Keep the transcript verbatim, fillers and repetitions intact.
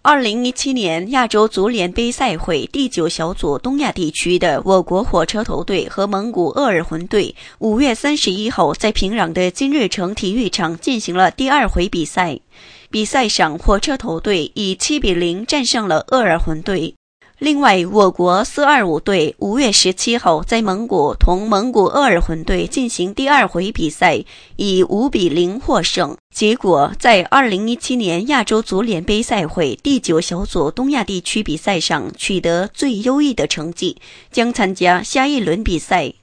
二零一七年亚洲足联杯赛会第九小组东亚地区的我国火车头队和蒙古鄂尔浑队五月三十一号在平壤的金日成体育场进行了第二回比赛。比赛上，火车头队以七比零战胜了鄂尔浑队。另外，我国四二五队五月十七号在蒙古同蒙古鄂尔浑队进行第二回比赛，以五比零获胜。结果在二零一七年亚洲足联杯赛会第九小组东亚地区比赛上取得最优异的成绩，将参加下一轮比赛。